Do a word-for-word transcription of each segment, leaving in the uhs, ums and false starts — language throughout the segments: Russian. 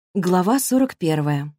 Глава сорок первая.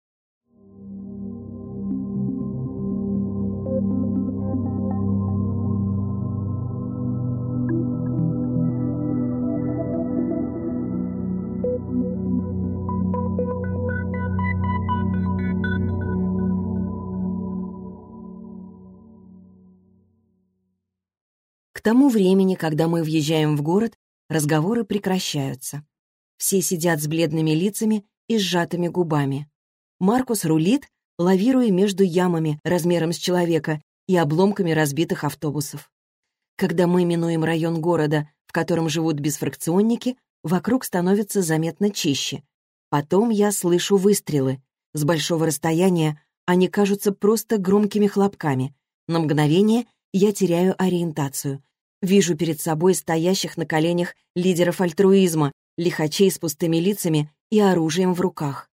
К тому времени, когда мы въезжаем в город, разговоры прекращаются. Все сидят с бледными лицами и сжатыми губами. Маркус рулит, лавируя между ямами размером с человека и обломками разбитых автобусов. Когда мы минуем район города, в котором живут бесфракционники, вокруг становится заметно чище. Потом я слышу выстрелы. С большого расстояния они кажутся просто громкими хлопками. На мгновение я теряю ориентацию. Вижу перед собой стоящих на коленях лидеров альтруизма, лихачей с пустыми лицами и оружием в руках.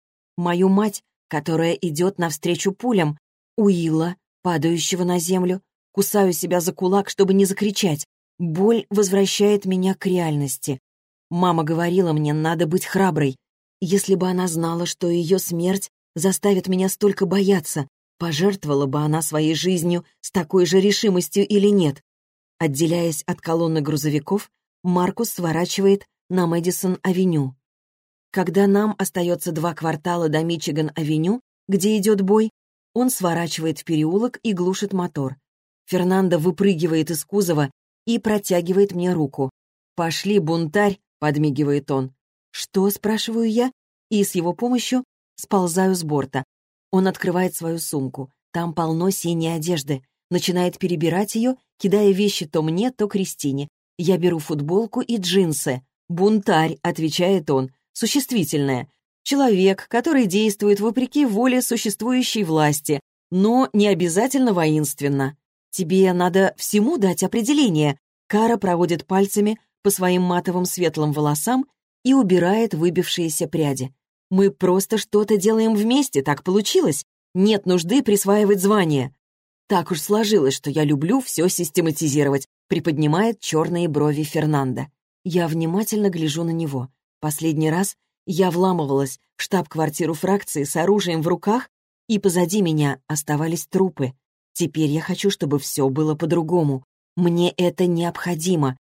Мою мать, которая идет навстречу пулям, Уилла, падающего на землю. Кусаю себя за кулак, чтобы не закричать. Боль возвращает меня к реальности. Мама говорила мне, надо быть храброй. Если бы она знала, что ее смерть заставит меня столько бояться, пожертвовала бы она своей жизнью с такой же решимостью или нет. Отделяясь от колонны грузовиков, Маркус сворачивает на Мэдисон-авеню. Когда нам остается два квартала до Мичиган-авеню, где идет бой, он сворачивает в переулок и глушит мотор. Фернандо выпрыгивает из кузова и протягивает мне руку. «Пошли, бунтарь!» — подмигивает он. «Что?» — спрашиваю я, и с его помощью сползаю с борта. Он открывает свою сумку. Там полно синей одежды. Начинает перебирать ее, кидая вещи то мне, то Кристине. Я беру футболку и джинсы. «Бунтарь», — отвечает он, существительное. Человек, который действует вопреки воле существующей власти, но не обязательно воинственно. Тебе надо всему дать определение. Кара проводит пальцами по своим матовым светлым волосам и убирает выбившиеся пряди. Мы просто что-то делаем вместе, так получилось. Нет нужды присваивать звание. Так уж сложилось, что я люблю все систематизировать, приподнимает черные брови Фернандо. Я внимательно гляжу на него. Последний раз я вламывалась в штаб-квартиру фракции с оружием в руках, и позади меня оставались трупы. Теперь я хочу, чтобы все было по-другому. Мне это необходимо.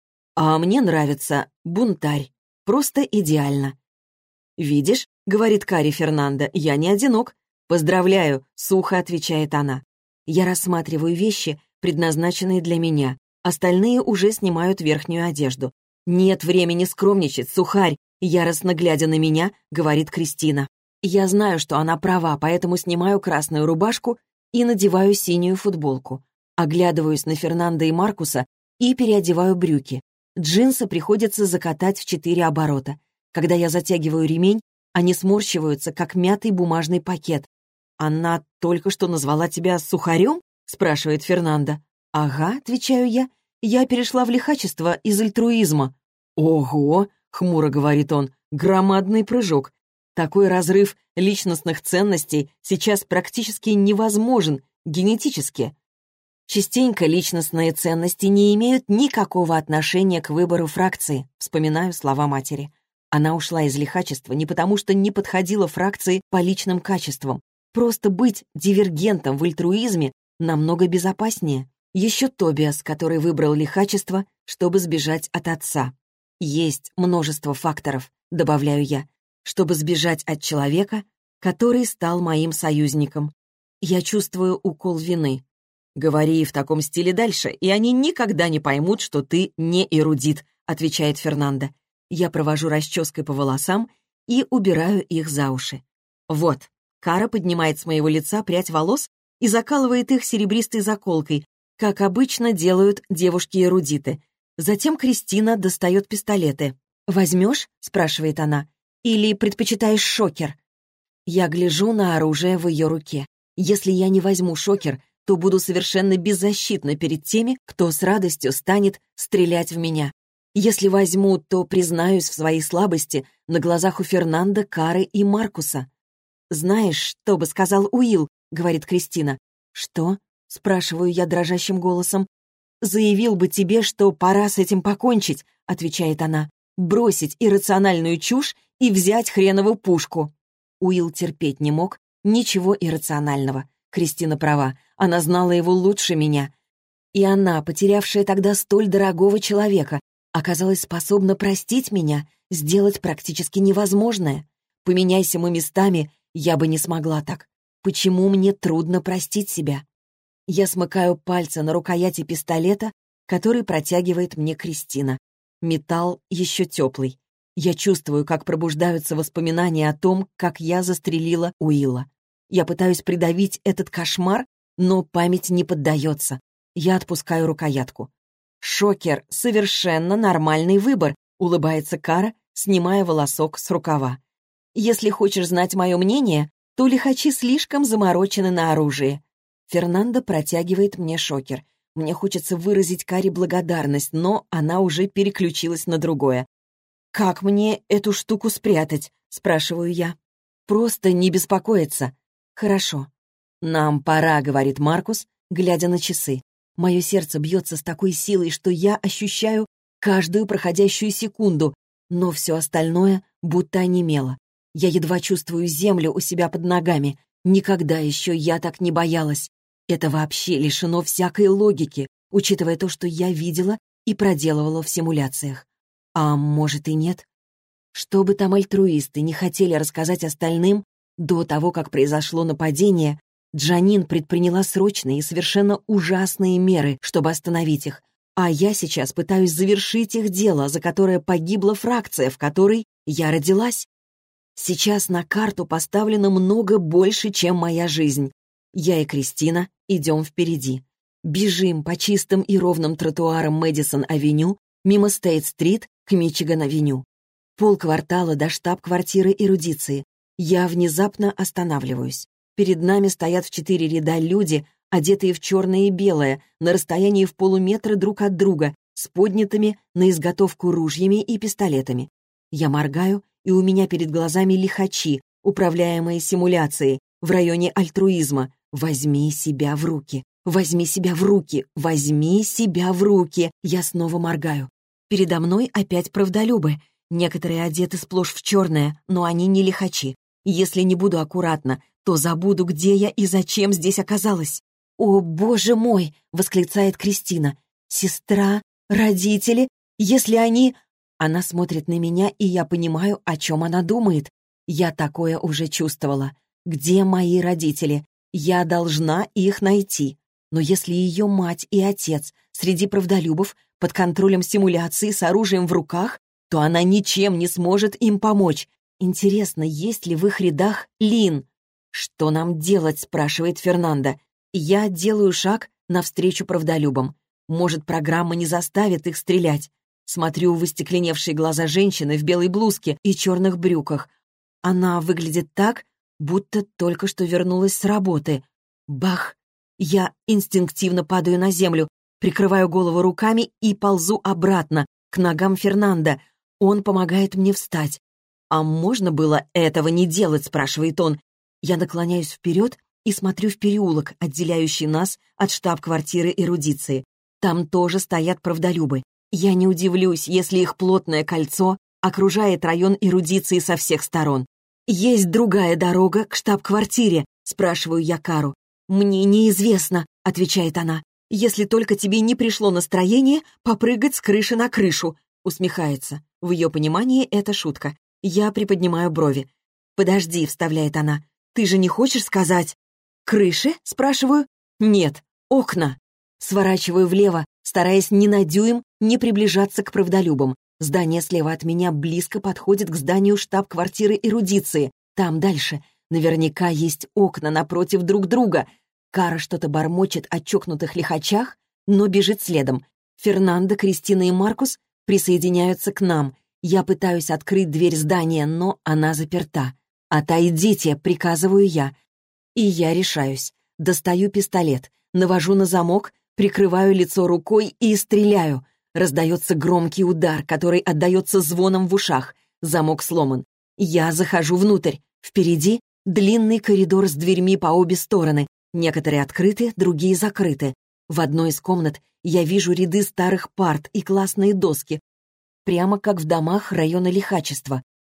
А мне нравится бунтарь. Просто идеально. «Видишь», — говорит Кари Фернандо, — «я не одинок». «Поздравляю», — сухо отвечает она. Я рассматриваю вещи, предназначенные для меня. Остальные уже снимают верхнюю одежду. «Нет времени скромничать, сухарь», — яростно глядя на меня, говорит Кристина. Я знаю, что она права, поэтому снимаю красную рубашку и надеваю синюю футболку. Оглядываюсь на Фернандо и Маркуса и переодеваю брюки. Джинсы приходится закатать в четыре оборота. Когда я затягиваю ремень, они сморщиваются, как мятый бумажный пакет. «Она только что назвала тебя сухарем?» — спрашивает Фернандо. «Ага», — отвечаю я, — «я перешла в лихачество из альтруизма». «Ого!» — хмуро говорит он, — «громадный прыжок. Такой разрыв личностных ценностей сейчас практически невозможен генетически». Частенько личностные ценности не имеют никакого отношения к выбору фракции, вспоминаю слова матери. Она ушла из лихачества не потому, что не подходила фракции по личным качествам. Просто быть дивергентом в альтруизме намного безопаснее. Еще Тобиас, который выбрал лихачество, чтобы сбежать от отца. Есть множество факторов, добавляю я, чтобы сбежать от человека, который стал моим союзником. Я чувствую укол вины. «Говори в таком стиле дальше, и они никогда не поймут, что ты не эрудит», — отвечает Фернандо. Я провожу расческой по волосам и убираю их за уши. Вот. Кара поднимает с моего лица прядь волос и закалывает их серебристой заколкой, как обычно делают девушки-эрудиты. Затем Кристина достает пистолеты. «Возьмешь?» — спрашивает она. «Или предпочитаешь шокер?» Я гляжу на оружие в ее руке. Если я не возьму шокер, то буду совершенно беззащитна перед теми, кто с радостью станет стрелять в меня. Если возьму, то признаюсь в своей слабости на глазах у Фернандо, Кары и Маркуса. «Знаешь, что бы сказал Уилл?» — говорит Кристина. «Что?» — спрашиваю я дрожащим голосом. «Заявил бы тебе, что пора с этим покончить», — отвечает она. «Бросить иррациональную чушь и взять хренову пушку. Уилл терпеть не мог ничего иррационального. Кристина права, она знала его лучше меня. И она, потерявшая тогда столь дорогого человека, оказалась способна простить меня, сделать практически невозможное. Поменяйся мы местами, я бы не смогла так. Почему мне трудно простить себя? Я смыкаю пальцы на рукояти пистолета, который протягивает мне Кристина. Металл еще теплый. Я чувствую, как пробуждаются воспоминания о том, как я застрелила Уилла. Я пытаюсь придавить этот кошмар, но память не поддается. Я отпускаю рукоятку. «Шокер — совершенно нормальный выбор», — улыбается Кара, снимая волосок с рукава. «Если хочешь знать мое мнение, то лихачи слишком заморочены на оружие». Фернандо протягивает мне шокер. Мне хочется выразить Каре благодарность, но она уже переключилась на другое. «Как мне эту штуку спрятать?» — спрашиваю я. «Просто не беспокоиться». «Хорошо». «Нам пора», — говорит Маркус, глядя на часы. Мое сердце бьется с такой силой, что я ощущаю каждую проходящую секунду, но все остальное будто онемело. Я едва чувствую землю у себя под ногами. Никогда еще я так не боялась. Это вообще лишено всякой логики, учитывая то, что я видела и проделывала в симуляциях. А может и нет? Что бы там альтруисты не хотели рассказать остальным, до того, как произошло нападение, Джанин предприняла срочные и совершенно ужасные меры, чтобы остановить их, а я сейчас пытаюсь завершить их дело, за которое погибла фракция, в которой я родилась. Сейчас на карту поставлено много больше, чем моя жизнь. Я и Кристина идем впереди. Бежим по чистым и ровным тротуарам Мэдисон-авеню, мимо Стейт-стрит к Мичиган-авеню. Полквартала до штаб-квартиры эрудиции. Я внезапно останавливаюсь. Перед нами стоят в четыре ряда люди, одетые в черное и белое, на расстоянии в полуметра друг от друга, с поднятыми на изготовку ружьями и пистолетами. Я моргаю, и у меня перед глазами лихачи, управляемые симуляцией, в районе альтруизма. Возьми себя в руки, возьми себя в руки, возьми себя в руки. Я снова моргаю. Передо мной опять правдолюбы. Некоторые одеты сплошь в черное, но они не лихачи. Если не буду аккуратна, то забуду, где я и зачем здесь оказалась. «О, боже мой!» — восклицает Кристина. «Сестра, родители, если они...» Она смотрит на меня, и я понимаю, о чем она думает. Я такое уже чувствовала. Где мои родители? Я должна их найти. Но если ее мать и отец среди правдолюбов, под контролем симуляции, с оружием в руках, то она ничем не сможет им помочь. Интересно, есть ли в их рядах Лин? «Что нам делать?» — спрашивает Фернандо. Я делаю шаг навстречу правдолюбам. Может, программа не заставит их стрелять. Смотрю в остекленевшие глаза женщины в белой блузке и черных брюках. Она выглядит так, будто только что вернулась с работы. Бах! Я инстинктивно падаю на землю, прикрываю голову руками и ползу обратно, к ногам Фернандо. Он помогает мне встать. «А можно было этого не делать?» — спрашивает он. Я наклоняюсь вперед и смотрю в переулок, отделяющий нас от штаб-квартиры эрудиции. Там тоже стоят правдолюбы. Я не удивлюсь, если их плотное кольцо окружает район эрудиции со всех сторон. «Есть другая дорога к штаб-квартире?» — спрашиваю я Кару. «Мне неизвестно», — отвечает она. «Если только тебе не пришло настроение попрыгать с крыши на крышу», — усмехается. В ее понимании это шутка. Я приподнимаю брови. «Подожди», — вставляет она. «Ты же не хочешь сказать...» «Крыши?» — спрашиваю. «Нет, окна». Сворачиваю влево, стараясь ни на дюйм не приближаться к правдолюбам. Здание слева от меня близко подходит к зданию штаб-квартиры эрудиции. Там дальше. Наверняка есть окна напротив друг друга. Кара что-то бормочет о чокнутых лихачах, но бежит следом. Фернандо, Кристина и Маркус присоединяются к нам. Я пытаюсь открыть дверь здания, но она заперта. «Отойдите», — приказываю я. И я решаюсь. Достаю пистолет, навожу на замок, прикрываю лицо рукой и стреляю. Раздается громкий удар, который отдается звоном в ушах. Замок сломан. Я захожу внутрь. Впереди длинный коридор с дверьми по обе стороны. Некоторые открыты, другие закрыты. В одной из комнат я вижу ряды старых парт и классные доски, прямо как в домах района лихачества.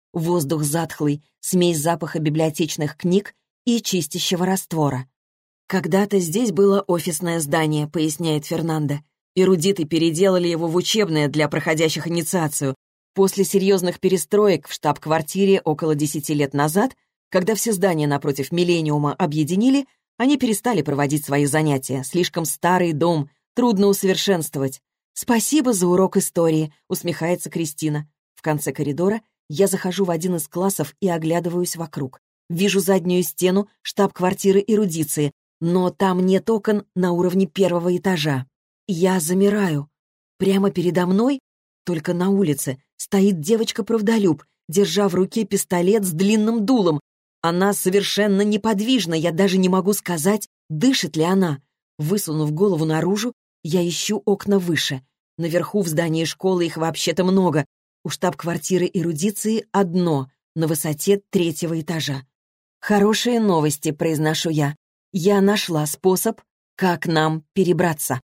Воздух затхлый, смесь запаха библиотечных книг и чистящего раствора. «Когда-то здесь было офисное здание», — поясняет Фернандо. «Эрудиты переделали его в учебное для проходящих инициацию. После серьезных перестроек в штаб-квартире около десяти лет назад, когда все здания напротив Миллениума объединили, они перестали проводить свои занятия. Слишком старый дом, трудно усовершенствовать. «Спасибо за урок истории», — усмехается Кристина. В конце коридора я захожу в один из классов и оглядываюсь вокруг. Вижу заднюю стену штаб-квартиры эрудиции, но там нет окон на уровне первого этажа. Я замираю. Прямо передо мной, только на улице, стоит девочка-правдолюб, держа в руке пистолет с длинным дулом. Она совершенно неподвижна, я даже не могу сказать, дышит ли она. Высунув голову наружу, я ищу окна выше. Наверху в здании школы их вообще-то много. У штаб-квартиры эрудиции одно, на высоте третьего этажа. «Хорошие новости», — произношу я. «Я нашла способ, как нам перебраться».